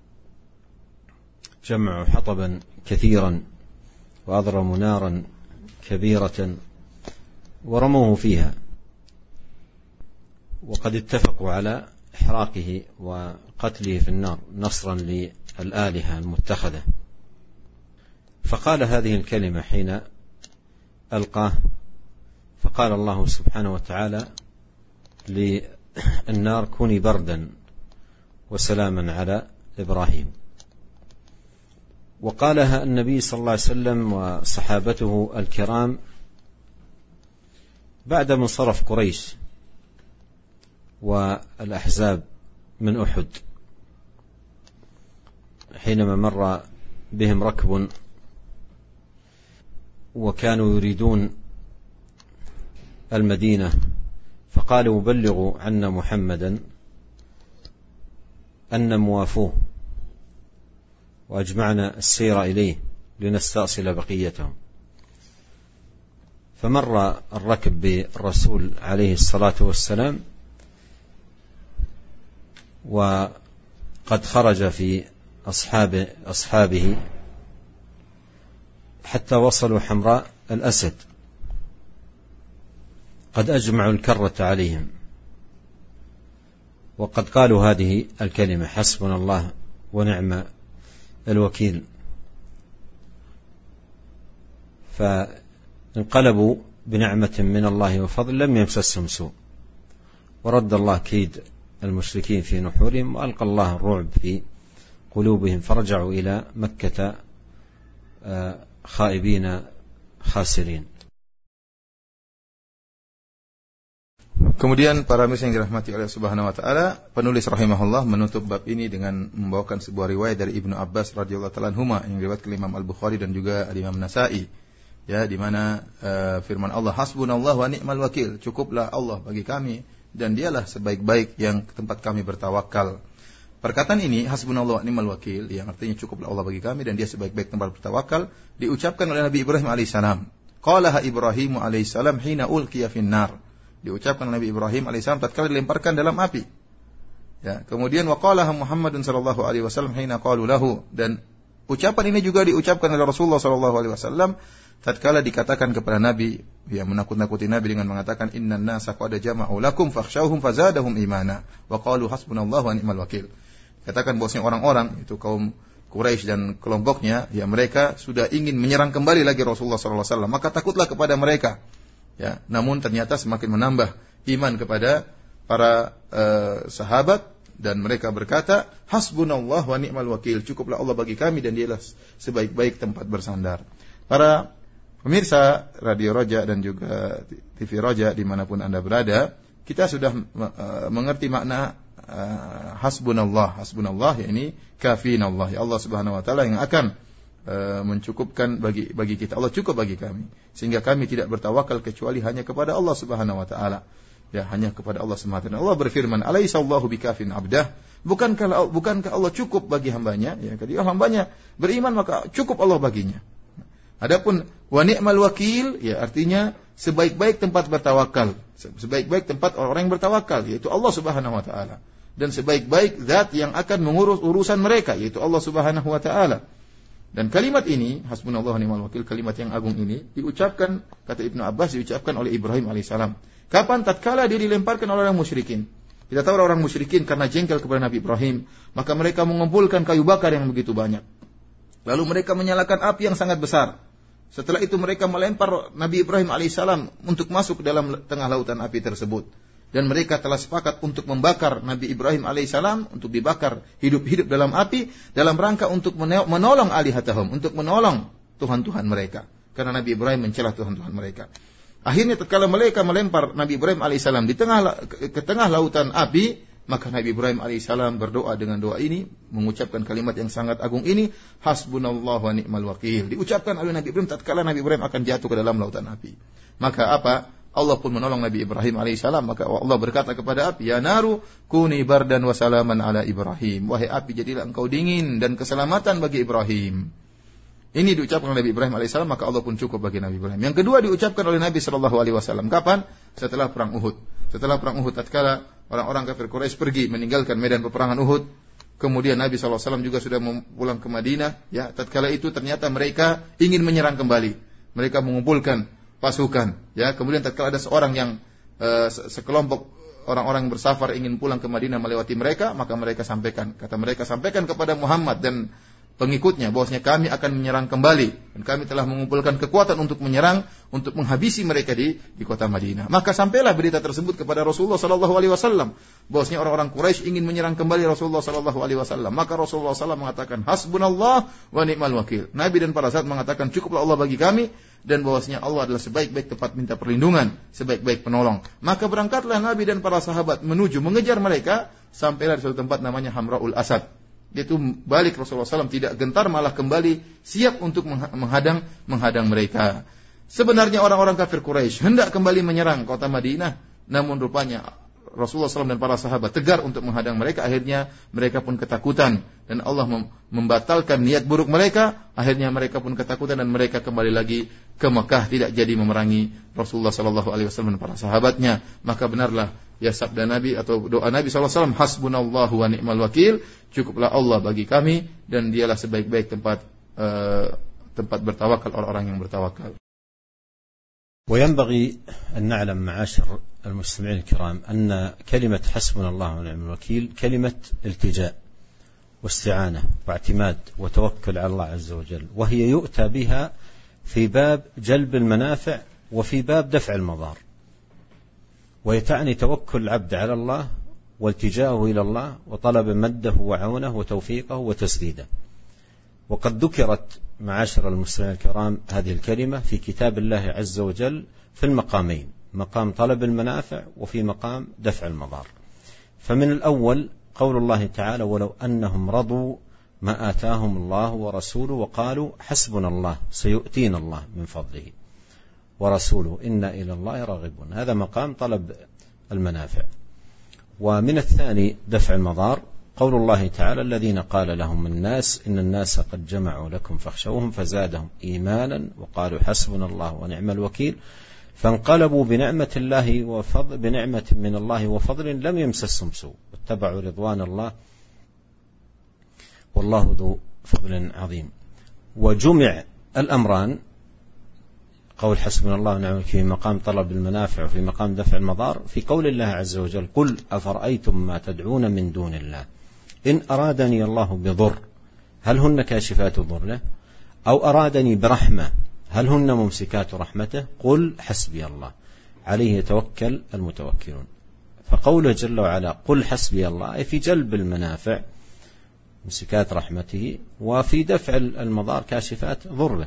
Speaker 1: جمعوا حطبا كثيرا وأضرموا نارا كبيرة ورموه فيها، وقد اتفقوا على إحراقه وقتله في النار نصرا للآلهة المتخذة. فقال هذه الكلمة حين ألقاه، فقال الله سبحانه وتعالى للنار: كوني بردا وسلاما على إبراهيم. وقالها النبي صلى الله عليه وسلم وصحابته الكرام بعد منصرف قريش والأحزاب من أحد حينما مر بهم ركب وكانوا يريدون المدينة، فقالوا بلغوا عنا محمدا أن موافوه، وأجمعنا السير إليه لنستأصل بقيتهم. فمر الركب بالرسول عليه الصلاة والسلام وقد خرج في أصحابه, أصحابه حتى وصلوا حمراء الأسد، قد أجمعوا الكرة عليهم، وقد قالوا هذه الكلمة: حسبنا الله ونعم الوكيل. فانقلبوا بنعمة من الله وفضل لم يمسسهم سوء، ورد الله كيد المشركين في نحورهم، وألقى الله الرعب في قلوبهم، فرجعوا إلى مكة خائبين khasirin.
Speaker 2: Kemudian para mirsa yang dirahmati oleh Subhanahu wa taala, penulis rahimahullah menutup bab ini dengan membawakan sebuah riwayat dari Ibnu Abbas radhiyallahu ta'ala anhuma yang diriwayatkan Imam Al-Bukhari dan juga Imam Nasa'i, ya, di mana uh, firman Allah, hasbunallahu wa ni'mal wakil, cukuplah Allah bagi kami dan dialah sebaik-baik yang tempat kami bertawakal. Perkataan ini, hasbunallahu wa ni'mal wakil, yang artinya cukuplah Allah bagi kami dan dia sebaik-baik tempat bertawakal, diucapkan oleh Nabi Ibrahim alaihissalam. Qalaha Ibrahim alaihissalam hina ulqiya finnar. Diucapkan oleh Nabi Ibrahim alaihissalam tatkala dilemparkan dalam api. Ya, kemudian waqalaha Muhammadun sallallahu alaihi wasallam hina qalu lahu, dan ucapan ini juga diucapkan oleh Rasulullah sallallahu alaihi wasallam tatkala dikatakan kepada Nabi, yang menakut-nakuti Nabi dengan mengatakan innan nasa qad jama'u lakum fakhshawhum fazadahum imana wa qalu hasbunallahu wa ni'mal wakil. Katakan bahwasanya orang-orang itu kaum Quraisy dan kelompoknya, ya, mereka sudah ingin menyerang kembali lagi Rasulullah sallallahu alaihi wasallam, maka takutlah kepada mereka. Ya, namun ternyata semakin menambah iman kepada para uh, sahabat, dan mereka berkata, hasbunallah wa ni'mal wakil, cukuplah Allah bagi kami dan dialah sebaik-baik tempat bersandar. Para pemirsa Radio Roja dan juga T V Roja dimanapun Anda berada, kita sudah uh, mengerti makna uh, hasbunallah. Hasbunallah, yakni kafinallah, ya Allah Subhanahu wa taala yang akan Uh, mencukupkan bagi bagi kita. Allah cukup bagi kami, sehingga kami tidak bertawakal kecuali hanya kepada Allah Subhanahu wa taala. Ya, hanya kepada Allah semata. Allah berfirman, "Alaihissallahu bikafin abdah?" Bukankah bukankah Allah cukup bagi hambanya? Ya, ketika hambanya beriman maka cukup Allah baginya. Adapun wa ni'mal wakil, ya, artinya sebaik-baik tempat bertawakal, sebaik-baik tempat orang yang bertawakal, yaitu Allah Subhanahu wa taala. Dan sebaik-baik zat yang akan mengurus urusan mereka, yaitu Allah Subhanahu wa taala. Dan kalimat ini, hasbunallahu wa ni'mal wakil, kalimat yang agung ini diucapkan, kata Ibnu Abbas, diucapkan oleh Ibrahim alaihissalam. Kapan? Tatkala dia dilemparkan oleh orang musyrikin. Kita tahu orang musyrikin karena jengkel kepada Nabi Ibrahim, maka mereka mengumpulkan kayu bakar yang begitu banyak. Lalu mereka menyalakan api yang sangat besar. Setelah itu mereka melempar Nabi Ibrahim alaihissalam untuk masuk ke dalam tengah lautan api tersebut. Dan mereka telah sepakat untuk membakar Nabi Ibrahim alaihissalam, untuk dibakar hidup-hidup dalam api, dalam rangka untuk menolong alihatahum, untuk menolong Tuhan-Tuhan mereka. Karena Nabi Ibrahim mencela Tuhan-Tuhan mereka. Akhirnya tatkala mereka melempar Nabi Ibrahim alaihissalam di tengah ke tengah lautan api, maka Nabi Ibrahim alaihissalam berdoa dengan doa ini, mengucapkan kalimat yang sangat agung ini, hasbunallahu wa ni'mal wakil. Diucapkan oleh Nabi Ibrahim tatkala Nabi Ibrahim akan jatuh ke dalam lautan api. Maka apa? Allah pun menolong Nabi Ibrahim alaihissalam. Maka Allah berkata kepada api, ya naru kuni bardan wa salaman ala Ibrahim. Wahai api, jadilah engkau dingin dan keselamatan bagi Ibrahim. Ini diucapkan oleh Nabi Ibrahim alaihissalam, maka Allah pun cukup bagi Nabi Ibrahim. Yang kedua diucapkan oleh Nabi sallallahu alaihi wasallam. Kapan? Setelah perang Uhud. Setelah perang Uhud, tatkala orang-orang kafir Quraisy pergi meninggalkan medan peperangan Uhud, kemudian Nabi sallallahu alaihi wasallam juga sudah pulang ke Madinah. Ya, tatkala itu ternyata mereka ingin menyerang kembali. Mereka mengumpulkan pasukan, ya, kemudian tatkala ada seorang yang uh, sekelompok orang-orang bersafar ingin pulang ke Madinah melewati mereka, maka mereka sampaikan, kata mereka sampaikan kepada Muhammad dan pengikutnya bahwasanya kami akan menyerang kembali dan kami telah mengumpulkan kekuatan untuk menyerang, untuk menghabisi mereka di di kota Madinah. Maka sampailah berita tersebut kepada Rasulullah sallallahu alaihi wasallam bahwasanya orang-orang Quraisy ingin menyerang kembali Rasulullah sallallahu alaihi wasallam. Maka Rasulullah sallallahu alaihi wasallam mengatakan hasbunallah wa ni'mal wakil. Nabi dan para sahabat mengatakan cukuplah Allah bagi kami, dan bahwasanya Allah adalah sebaik-baik tempat minta perlindungan, sebaik-baik penolong. Maka berangkatlah Nabi dan para sahabat menuju mengejar mereka, sampailah di suatu tempat namanya Hamraul Asad. Yaitu balik Rasulullah sallallahu alaihi wasallam tidak gentar, malah kembali siap untuk menghadang menghadang mereka. Sebenarnya orang-orang kafir Quraisy hendak kembali menyerang kota Madinah, namun rupanya Rasulullah sallallahu alaihi wasallam dan para sahabat tegar untuk menghadang mereka. Akhirnya mereka pun ketakutan dan Allah membatalkan niat buruk mereka. Akhirnya mereka pun ketakutan dan mereka kembali lagi ke Mekah, tidak jadi memerangi Rasulullah sallallahu alaihi wasallam dan para sahabatnya. Maka benarlah ya sabda Nabi atau doa Nabi sallallahu alaihi wasallam, hasbunallahu wa ni'mal wakil, cukuplah Allah bagi kami dan dialah sebaik-baik tempat uh, tempat bertawakal orang-orang yang bertawakal.
Speaker 1: وينبغي أن نعلم معاشر المستمعين الكرام أن كلمة حسبنا الله ونعم الوكيل كلمة التجاء واستعانة واعتماد وتوكل على الله عز وجل، وهي يؤتى بها في باب جلب المنافع وفي باب دفع المضار، وهي تعني توكل العبد على الله والتجاءه إلى الله وطلب مده وعونه وتوفيقه وتسديده. وقد ذكرت معاشر المستمعين الكرام هذه الكلمة في كتاب الله عز وجل في المقامين، مقام طلب المنافع وفي مقام دفع المضار. فمن الأول قول الله تعالى ولو أنهم رضوا ما آتاهم الله ورسوله وقالوا حسبنا الله سيؤتينا الله من فضله ورسوله إنا إلى الله راغبون، هذا مقام طلب المنافع. ومن الثاني دفع المضار قول الله تعالى الذين قال لهم الناس إن الناس قد جمعوا لكم فاخشوهم فزادهم إيمانا وقالوا حسبنا الله ونعم الوكيل فانقلبوا بنعمة الله وفضل بنعمة من الله وفضل لم يمسسهم سوء واتبعوا رضوان الله والله ذو فضل عظيم. وجمع الأمران قول حسبنا الله ونعم الوكيل في مقام طلب المنافع وفي مقام دفع المضار في قول الله عز وجل قل أفرأيتم ما تدعون من دون الله إن أرادني الله بضر هل هن كاشفات ضره أو أرادني برحمة هل هن ممسكات رحمته قل حسبي الله عليه يتوكل المتوكلون. فقوله جل وعلا قل حسبي الله أي في جلب المنافع ممسكات رحمته وفي دفع المضار كاشفات ضره.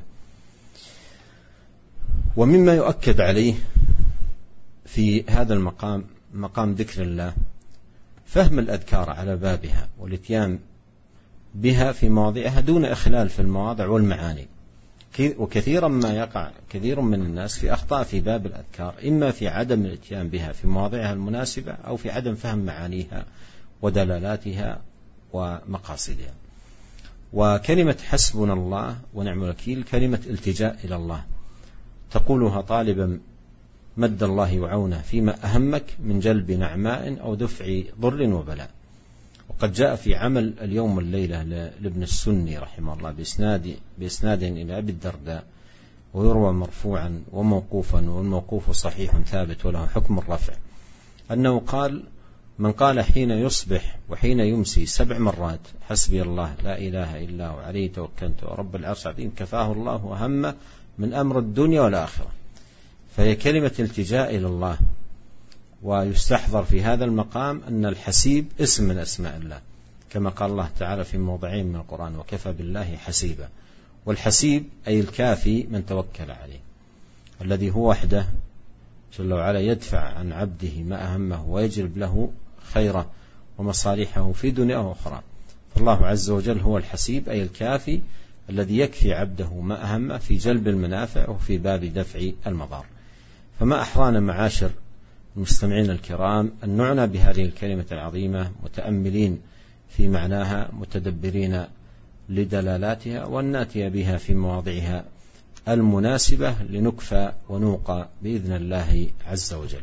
Speaker 1: ومما يؤكد عليه في هذا المقام مقام ذكر الله فهم الأذكار على بابها والاتيان بها في مواضعها دون إخلال في المواضع والمعاني. وكثيرا ما يقع كثير من الناس في أخطاء في باب الأذكار إما في عدم الاتيان بها في مواضعها المناسبة أو في عدم فهم معانيها ودلالاتها ومقاصدها. وكلمة حسبنا الله ونعم الوكيل كلمة التجاء إلى الله تقولها طالبا مد الله وعونه فيما أهمك من جلب نعماء أو دفع ضر وبلاء. وقد جاء في عمل اليوم والليلة لابن السني رحمه الله بإسناد, بإسناد إلى أبي الدرداء ويروى مرفوعا وموقوفا والموقوف صحيح ثابت وله حكم الرفع أنه قال من قال حين يصبح وحين يمسي سبع مرات حسبي الله لا إله إلا هو عليه توكلت ورب العرش العظيم كفاه الله وهمه من أمر الدنيا والآخرة. فهي كلمة التجاء إلى الله. ويستحضر في هذا المقام أن الحسيب اسم من أسماء الله كما قال الله تعالى في موضعين من القرآن وكفى بالله حسيبا. والحسيب أي الكافي من توكل عليه الذي هو وحده جل وعلا يدفع عن عبده ما أهمه ويجلب له خيره ومصالحه في دنيا وأخرى. فالله عز وجل هو الحسيب أي الكافي الذي يكفي عبده ما أهمه في جلب المنافع وفي باب دفع المضار. فما أحرانا معاشر المستمعين الكرام أن نعنى بهذه الكلمة العظيمة متأملين في معناها متدبرين لدلالاتها وأن نأتي بها في مواضعها المناسبة لنكفى ونوقى بإذن الله عز وجل.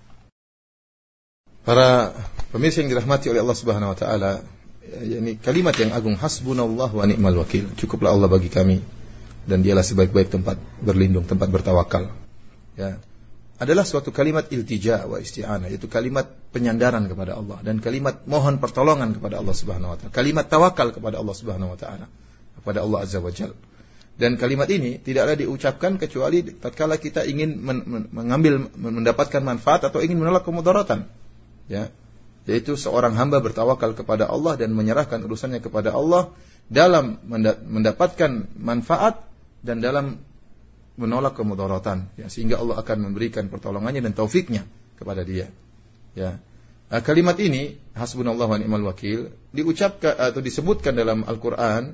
Speaker 2: Para pemirsa yang dirahmati oleh Allah Subhanahu wa taala, yakni kalimat yang agung hasbunallahu wa ni'mal wakil, cukuplah Allah bagi kami dan dialah sebaik-baik tempat berlindung, tempat bertawakal. Ya. Adalah suatu kalimat iltija wa isti'anah, yaitu kalimat penyandaran kepada Allah dan kalimat mohon pertolongan kepada Allah Subhanahu wa taala, kalimat tawakal kepada Allah Subhanahu wa taala. kepada Allah Azza wa Jalla. Dan kalimat ini tidaklah diucapkan kecuali tatkala kita ingin men- men- mengambil mendapatkan manfaat atau ingin menolak kemudaratan. Ya. Yaitu seorang hamba bertawakal kepada Allah dan menyerahkan urusannya kepada Allah dalam mendapatkan manfaat dan dalam menolak kemudaratan, ya, sehingga Allah akan memberikan pertolongannya dan taufiknya kepada dia. Ya. Nah, kalimat ini hasbunallahu wa ni'mal wakil diucapkan atau disebutkan dalam Al-Qur'an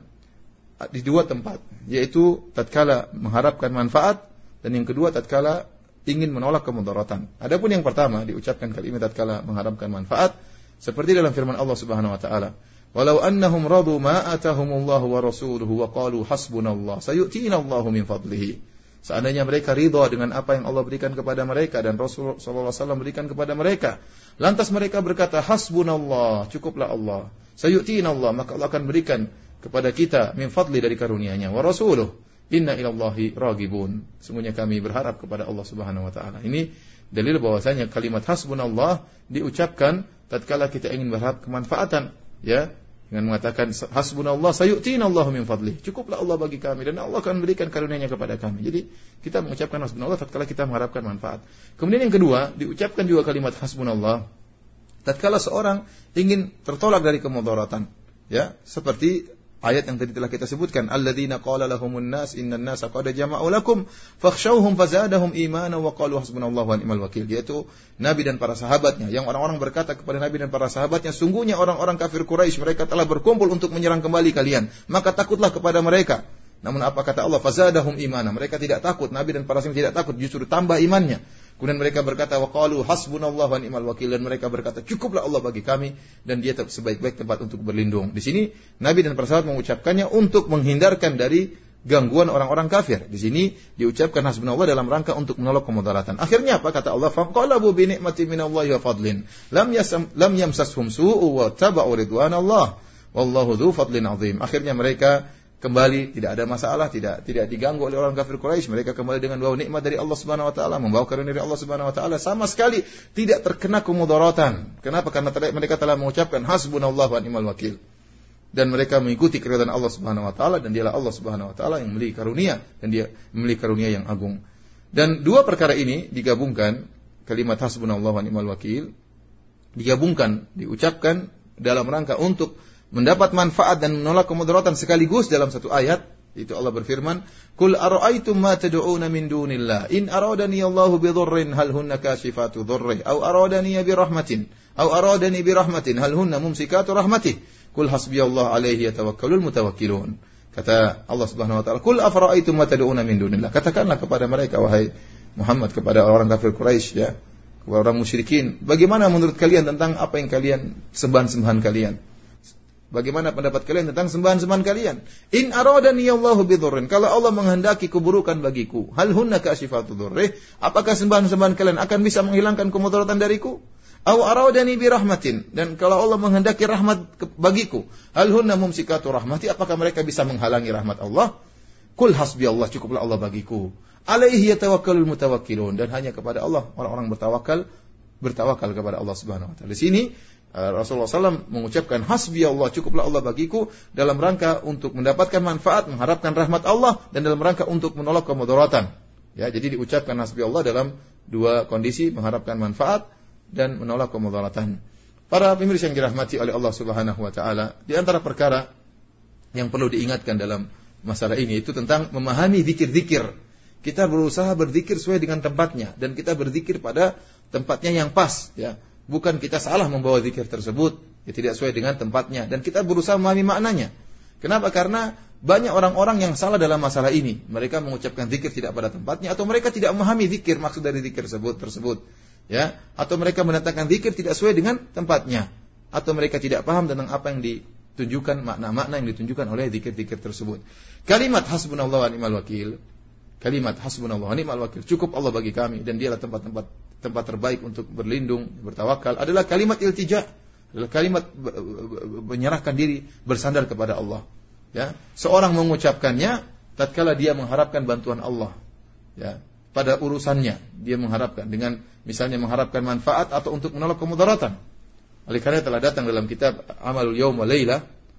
Speaker 2: di dua tempat, yaitu tatkala mengharapkan manfaat dan yang kedua tatkala ingin menolak kemudaratan. Adapun yang pertama diucapkan kalimat tatkala mengharapkan manfaat seperti dalam firman Allah Subhanahu wa taala, "Walau annahum radu ma atahumullahu wa rasuluhu wa qalu hasbunallah sayu'tina Allahu min fadlihi." Seandainya mereka ridha dengan apa yang Allah berikan kepada mereka dan Rasul sallallahu alaihi wasallam berikan kepada mereka, lantas mereka berkata hasbunallah, cukuplah Allah, sayu'tina Allah, maka Allah akan berikan kepada kita min fadli dari karunia-Nya, wa rasuluh inna ilallahi ragibun, sungguhnya kami berharap kepada Allah Subhanahu wa taala. Ini dalil bahwasanya kalimat hasbunallah diucapkan tatkala kita ingin berharap kemanfaatan, ya, dengan mengatakan hasbunallah sayu'tina Allahu min fadli, cukuplah Allah bagi kami dan Allah akan berikan karunia-Nya kepada kami. Jadi kita mengucapkan hasbunallah tatkala kita mengharapkan manfaat. Kemudian yang kedua diucapkan juga kalimat hasbunallah tatkala seorang ingin tertolak dari kemudaratan, ya, seperti ayat yang tadi telah kita sebutkan, alladzina qala lahumun nas innan nasa qad jama'u lakum fakhshawhum fazadahum imanan wa qalu hasbunallahu wa ni'mal wakil, yaitu Nabi dan para sahabatnya, yang orang-orang berkata kepada Nabi dan para sahabatnya, sungguhnya orang-orang kafir Quraisy mereka telah berkumpul untuk menyerang kembali kalian, maka takutlah kepada mereka. Namun apa kata Allah? Fazadahum imanan, mereka tidak takut, Nabi dan para sahabat tidak takut, justru tambah imannya. Kemudian mereka berkata wa qalu hasbunallahu wa ni'mal wakil, dan mereka berkata cukuplah Allah bagi kami dan dia sebaik-baik tempat untuk berlindung. Di sini Nabi dan para sahabat mengucapkannya untuk menghindarkan dari gangguan orang-orang kafir. Di sini diucapkan hasbunallah dalam rangka untuk menolak kemudaratan. Akhirnya apa kata Allah? Faqalabu bi ni'mati minallahi wa fadlin lam yasam lam yamsashum su'u wa tabu'u ridwanallah wallahu dzu fadlin 'azim. Akhirnya mereka kembali, tidak ada masalah, tidak tidak diganggu oleh orang kafir Quraisy. Mereka kembali dengan bawa nikmat dari Allah Subhanahu wa taala, membawa karunia dari Allah Subhanahu wa taala, sama sekali tidak terkena kemudaratan. Kenapa? Karena mereka telah mengucapkan hasbunallahu wa ni'mal wakil. Dan mereka mengikuti keridhaan Allah Subhanahu wa taala, dan dialah Allah Subhanahu wa taala yang memiliki karunia, dan dia memiliki karunia yang agung. Dan dua perkara ini digabungkan, kalimat hasbunallahu wa ni'mal wakil digabungkan, diucapkan dalam rangka untuk mendapat manfaat dan menolak kemudaratan sekaligus dalam satu ayat. Itu Allah berfirman, "Qul ara'aytum ma tad'una min dunillah in aradani Allahu bi dhurrin hal hunna kashifatu dhurri aw aradani bi rahmatin aw aradani bi rahmatin hal hunna mumsikatu rahmatih qul hasbiyallahu alayhi yatawakkalul mutawakkilun." Kata Allah Subhanahu wa taala, "Qul afara'aytum ma tad'una min dunillah." Katakanlah kepada mereka, wahai Muhammad, kepada orang kafir Quraisy, ya, kepada orang musyrikin, bagaimana menurut kalian tentang apa yang kalian sembahan-sembahan kalian? Bagaimana pendapat kalian tentang sembahan-sembahan kalian? In aradani Allahu bidhurrin, kalau Allah menghendaki keburukan bagiku, hal hunna kashifatu dhurri, apakah sembahan-sembahan kalian akan bisa menghilangkan kemudaratan dariku? Aw aradani bi rahmatin, dan kalau Allah menghendaki rahmat bagiku, hal hunna mumsikatu rahmati, apakah mereka bisa menghalangi rahmat Allah? Qul hasbiyallah, cukuplah Allah bagiku. Alaihi yatawakkalul mutawakkilun, dan hanya kepada Allah orang-orang bertawakal, bertawakal kepada Allah Subhanahu wa taala. Di sini Rasulullah shallallahu alaihi wasallam mengucapkan hasbi Allah, cukuplah Allah bagiku, dalam rangka untuk mendapatkan manfaat, mengharapkan rahmat Allah, dan dalam rangka untuk menolak kemudaratan. Ya, jadi diucapkan hasbi Allah dalam dua kondisi, mengharapkan manfaat dan menolak kemudaratan. Para pemirsa yang dirahmati oleh Allah Subhanahu wa taala, di antara perkara yang perlu diingatkan dalam masalah ini itu tentang memahami zikir-zikir. Kita berusaha berzikir sesuai dengan tempatnya, dan kita berzikir pada tempatnya yang pas, ya. Bukan kita salah membawa zikir tersebut, ya, tidak sesuai dengan tempatnya, dan kita berusaha memahami maknanya. Kenapa? Karena banyak orang-orang yang salah dalam masalah ini. Mereka mengucapkan zikir tidak pada tempatnya, atau mereka tidak memahami zikir, maksud dari zikir tersebut tersebut, ya. Atau mereka mendatangkan zikir tidak sesuai dengan tempatnya, atau mereka tidak paham tentang apa yang ditunjukkan, makna-makna yang ditunjukkan oleh zikir-zikir tersebut. Kalimat hasbunallahu wa ni'mal wakil, kalimat hasbunallahu wa ni'mal wakil, cukup Allah bagi kami dan dialah tempat-tempat tempat terbaik untuk berlindung, bertawakal, adalah kalimat iltija, adalah kalimat menyerahkan diri, bersandar kepada Allah. Ya, seorang mengucapkannya tatkala dia mengharapkan bantuan Allah, ya, pada urusannya, dia mengharapkan dengan misalnya mengharapkan manfaat atau untuk menolak kemudaratan. Oleh karena telah datang dalam kitab Amalul Yaum wa Laila,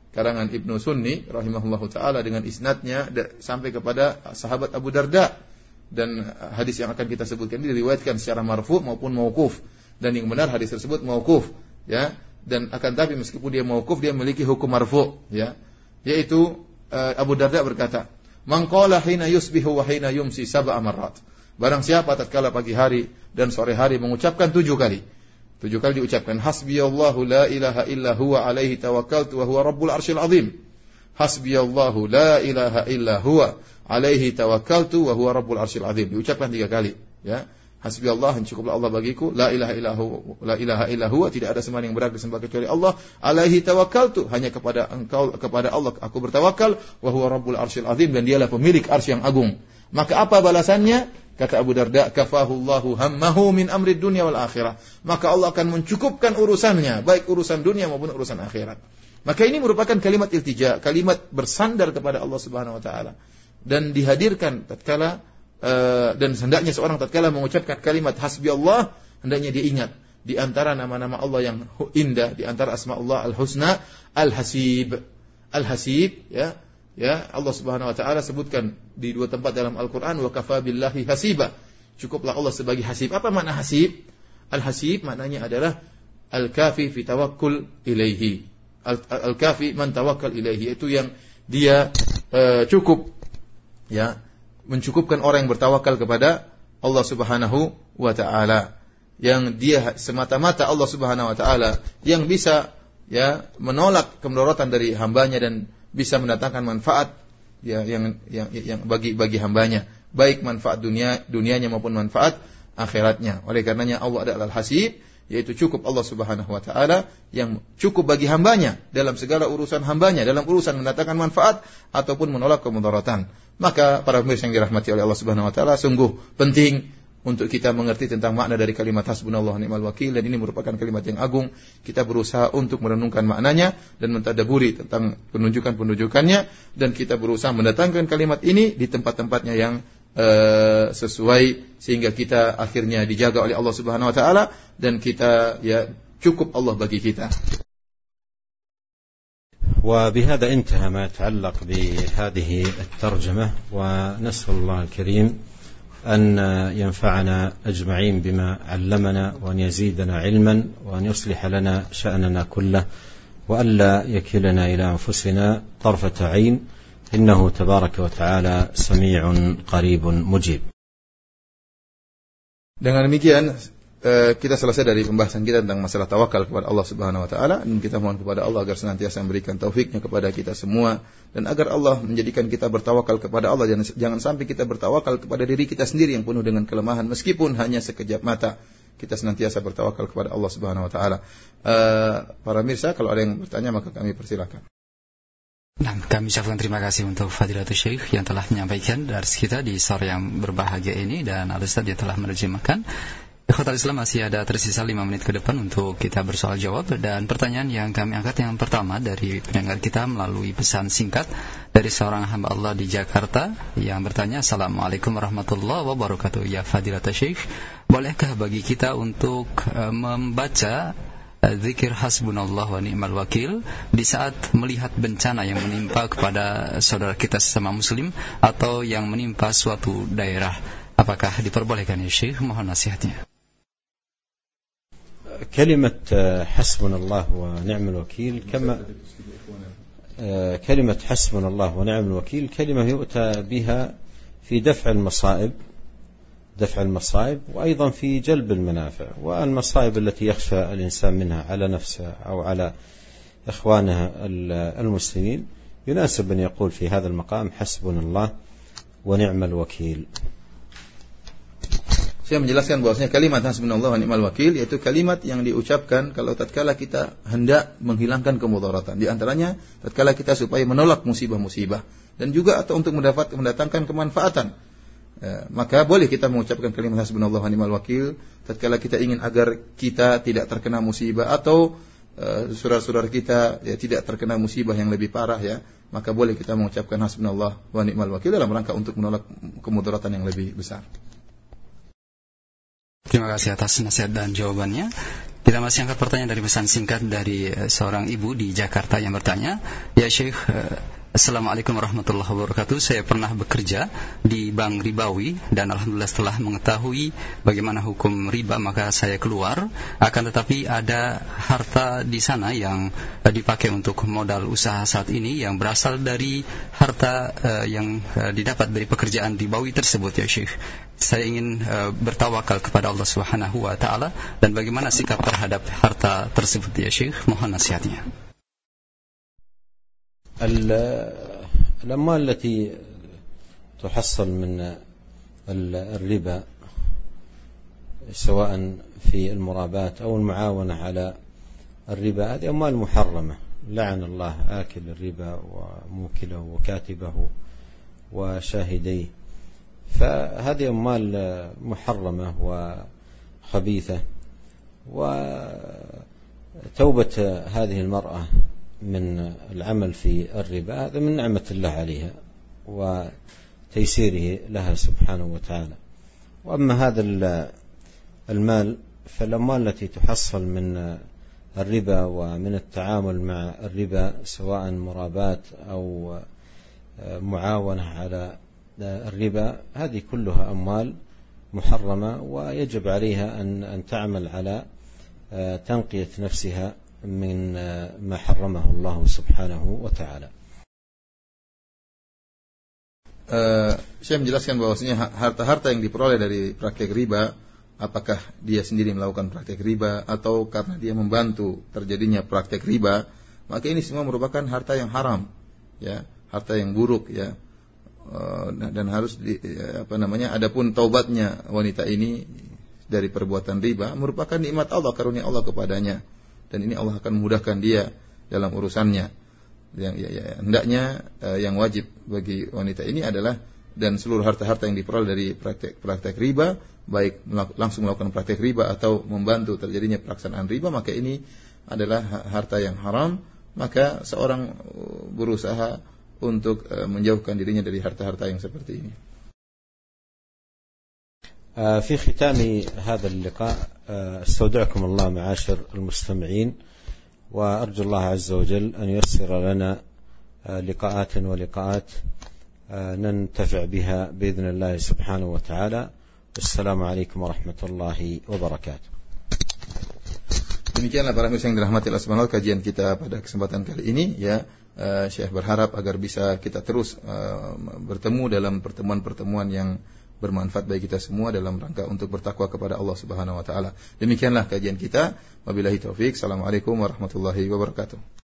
Speaker 2: karangan Ibnu Sunni rahimahullahu taala dengan isnadnya sampai kepada sahabat Abu Darda, dan hadis yang akan kita sebutkan ini diriwayatkan secara marfu maupun mauquf, dan yang benar hadis tersebut mauquf, ya. Dan akan tapi meskipun dia mauquf, dia memiliki hukum marfu, ya, yaitu uh, Abu Darda berkata, "Man qala hina yusbihu wa hina yumsi sab'a marrat." Barang siapa tatkala pagi hari dan sore hari mengucapkan tujuh kali. Tujuh kali diucapkan, hasbiyallahu la ilaha illa huwa alaihi tawakkaltu wa huwa rabbul arsyil azim. Hasbiyallahu la ilaha illa huwa alaihi tawakkaltu wa huwa rabbul arsyil azim. Diucapkan tiga kali, ya. Hasbiyallah, cukuplah Allah bagiku, la ilaha illa huwa, la ilaha illa huwa, tidak ada sembahan yang berhak disembah kecuali Allah, alaihi tawakkaltu, hanya kepada engkau, kepada Allah aku bertawakal, wa huwa rabbul arsyil azim, dan dialah pemilik arsy yang agung. Maka apa balasannya? Kata Abu Darda, kafahullahu hammahu min amri dunya wal akhirah. Maka Allah akan mencukupkan urusannya, baik urusan dunia maupun urusan akhirat. Maka ini merupakan kalimat iltija, kalimat bersandar kepada Allah Subhanahu wa taala, dan dihadirkan tatkala uh, dan hendaknya seorang tatkala mengucapkan kalimat hasbi Allah, hendaknya dia ingat di antara nama-nama Allah yang indah, di antara asma Allah al-husna, al-hasib. Al-hasib, ya. Ya, Allah Subhanahu wa taala sebutkan di dua tempat dalam Al-Qur'an, wa kafa billahi hasiba. Cukuplah Allah sebagai hasib. Apa makna hasib? Al-hasib maknanya adalah al-kafi fi tawakkul ilaihi. Al-kafi man tawakkal ilaihi, itu yang dia uh, cukup, ya, mencukupkan orang yang bertawakal kepada Allah Subhanahu wa taala. Yang dia semata-mata Allah Subhanahu wa taala yang bisa, ya, menolak kemudaratan dari hambanya dan bisa mendatangkan manfaat, ya, yang yang yang bagi bagi hambanya, baik manfaat dunia dunianya maupun manfaat akhiratnya. Oleh karenanya Allah adalah Al-Hasib, yaitu cukup Allah Subhanahu wa taala yang cukup bagi hambanya dalam segala urusan hambanya, dalam urusan mendatangkan manfaat ataupun menolak kemudaratan. Maka para pemirsa yang dirahmati oleh Allah Subhanahu wa taala, sungguh penting untuk kita mengerti tentang makna dari kalimat hasbunallahu wa ni'mal wakil, dan ini merupakan kalimat yang agung. Kita berusaha untuk merenungkan maknanya dan mentadaburi tentang penunjukan-penunjukannya, dan kita berusaha mendatangkan kalimat ini di tempat-tempatnya yang uh, sesuai, sehingga kita akhirnya dijaga oleh Allah Subhanahu wa taala, dan kita, ya, cukup Allah bagi kita.
Speaker 1: وبهذا انتهى ما يتعلق بهذه الترجمة، ونسأل الله الكريم أن ينفعنا أجمعين بما علمنا، وأن يزيدنا علما، وأن يصلح لنا شأننا كله، وألا يكلنا إلى أنفسنا طرفة عين، إنه تبارك وتعالى سميع قريب مجيب.
Speaker 2: Dengan demikian kita selesai dari pembahasan kita tentang masalah tawakal kepada Allah Subhanahu wa taala, dan kita mohon kepada Allah agar senantiasa memberikan taufiknya kepada kita semua, dan agar Allah menjadikan kita bertawakal kepada Allah. Jangan, jangan sampai kita bertawakal kepada diri kita sendiri yang penuh dengan kelemahan, meskipun hanya sekejap mata. Kita senantiasa bertawakal kepada Allah Subhanahu wa taala. Uh, para mirsa, kalau ada yang bertanya maka kami persilakan.
Speaker 3: Nah, kami ucapkan terima kasih untuk Fadilatul Syekh yang telah menyampaikan dars kita di sore yang berbahagia ini, dan Al-Ustaz dia telah menerjemahkan. Ikhwatal Islam, masih ada tersisa lima menit ke depan untuk kita bersoal jawab, dan pertanyaan yang kami angkat yang pertama dari pendengar kita melalui pesan singkat dari seorang hamba Allah di Jakarta yang bertanya, Assalamualaikum warahmatullahi wabarakatuh. Ya Fadilatul Syekh, bolehkah bagi kita untuk uh, membaca uh, zikir hasbunallah wa ni'mal wakil di saat melihat bencana yang menimpa kepada saudara kita sesama muslim atau yang menimpa suatu daerah? Apakah diperbolehkan ya Syekh? Mohon nasihatnya.
Speaker 1: كلمة حسبنا الله ونعم الوكيل كما كلمة حسبنا الله ونعم الوكيل كلمة يؤتى بها في دفع المصائب دفع المصائب وأيضا في جلب المنافع، والمصائب التي يخشى الإنسان منها على نفسه أو على إخوانه المسلمين يناسب أن يقول في هذا المقام حسبنا الله ونعم الوكيل.
Speaker 2: Saya menjelaskan bahwasanya kalimat hasbunallah wa ni'mal wakil yaitu kalimat yang diucapkan kalau tatkala kita hendak menghilangkan kemudaratan. Di antaranya tatkala kita supaya menolak musibah-musibah, dan juga atau untuk mendapat mendatangkan kemanfaatan. Ya, maka boleh kita mengucapkan kalimat hasbunallah wa ni'mal wakil tatkala kita ingin agar kita tidak terkena musibah, atau uh, saudara-saudara kita ya, tidak terkena musibah yang lebih parah, ya. Maka boleh kita mengucapkan hasbunallah wa ni'mal wakil dalam rangka untuk menolak kemudaratan yang lebih besar.
Speaker 3: Terima kasih atas nasihat dan jawabannya. Kita masih angkat pertanyaan dari pesan singkat dari seorang ibu di Jakarta yang bertanya, ya Syekh, Assalamualaikum warahmatullahi wabarakatuh. Saya pernah bekerja di bank ribawi dan alhamdulillah setelah mengetahui bagaimana hukum riba maka saya keluar. Akan tetapi ada harta di sana yang dipakai untuk modal usaha saat ini yang berasal dari harta uh, yang uh, didapat dari pekerjaan ribawi tersebut, ya Syekh. Saya ingin uh, bertawakal kepada Allah Subhanahu wa taala, dan bagaimana sikap terhadap harta tersebut, ya Syekh? Mohon nasihatnya.
Speaker 1: الأموال التي تحصل من الربا سواء في المرابات أو المعاونة على الربا هذه أموال محرمة، لعن الله آكل الربا وموكله وكاتبه وشاهديه، فهذه أموال محرمة وخبيثة. وتوبة هذه المرأة من العمل في الربا هذا من نعمة الله عليها وتيسيره لها سبحانه وتعالى. وأما هذا المال فالأموال التي تحصل من الربا ومن التعامل مع الربا سواء مرابات أو معاونة على الربا هذه كلها أموال محرمة، ويجب عليها أن أن تعمل على تنقية نفسها من ما حرمه الله سبحانه وتعالى.
Speaker 2: Uh, saya menjelaskan bahwasanya harta-harta yang diperoleh dari praktek riba, apakah dia sendiri melakukan praktek riba atau karena dia membantu terjadinya praktek riba, maka ini semua merupakan harta yang haram, ya, harta yang buruk, ya. Uh, dan harus di, ya, apa namanya, adapun taubatnya wanita ini dari perbuatan riba merupakan nikmat Allah, karunia Allah kepadanya, dan ini Allah akan memudahkan dia dalam urusannya. Yang ya, ya, hendaknya uh, yang wajib bagi wanita ini adalah, dan seluruh harta-harta yang diperoleh dari praktek-praktek riba, baik melak- langsung melakukan praktek riba atau membantu terjadinya pelaksanaan riba, maka ini adalah harta yang haram. Maka seorang uh, berusaha untuk uh, menjauhkan dirinya dari harta-harta yang seperti ini.
Speaker 1: Uh, في ختام هذا اللقاء uh, استودعكم الله معاشر المستمعين، وأرجو الله عز وجل أن ييسر لنا لقاءات ولقاءات ننتفع بها بإذن الله سبحانه وتعالى. السلام عليكم ورحمة الله وبركاته.
Speaker 2: Demikianlah para pemirsa yang dirahmati Allah Subhanahu wa taala, kajian kita pada kesempatan kali ini, ya. Uh, Syekh berharap agar bisa kita terus uh, bertemu dalam pertemuan-pertemuan yang bermanfaat bagi kita semua dalam rangka untuk bertakwa kepada Allah Subhanahu wa taala. Demikianlah kajian kita. Wabillahi taufik. Assalamualaikum warahmatullahi wabarakatuh.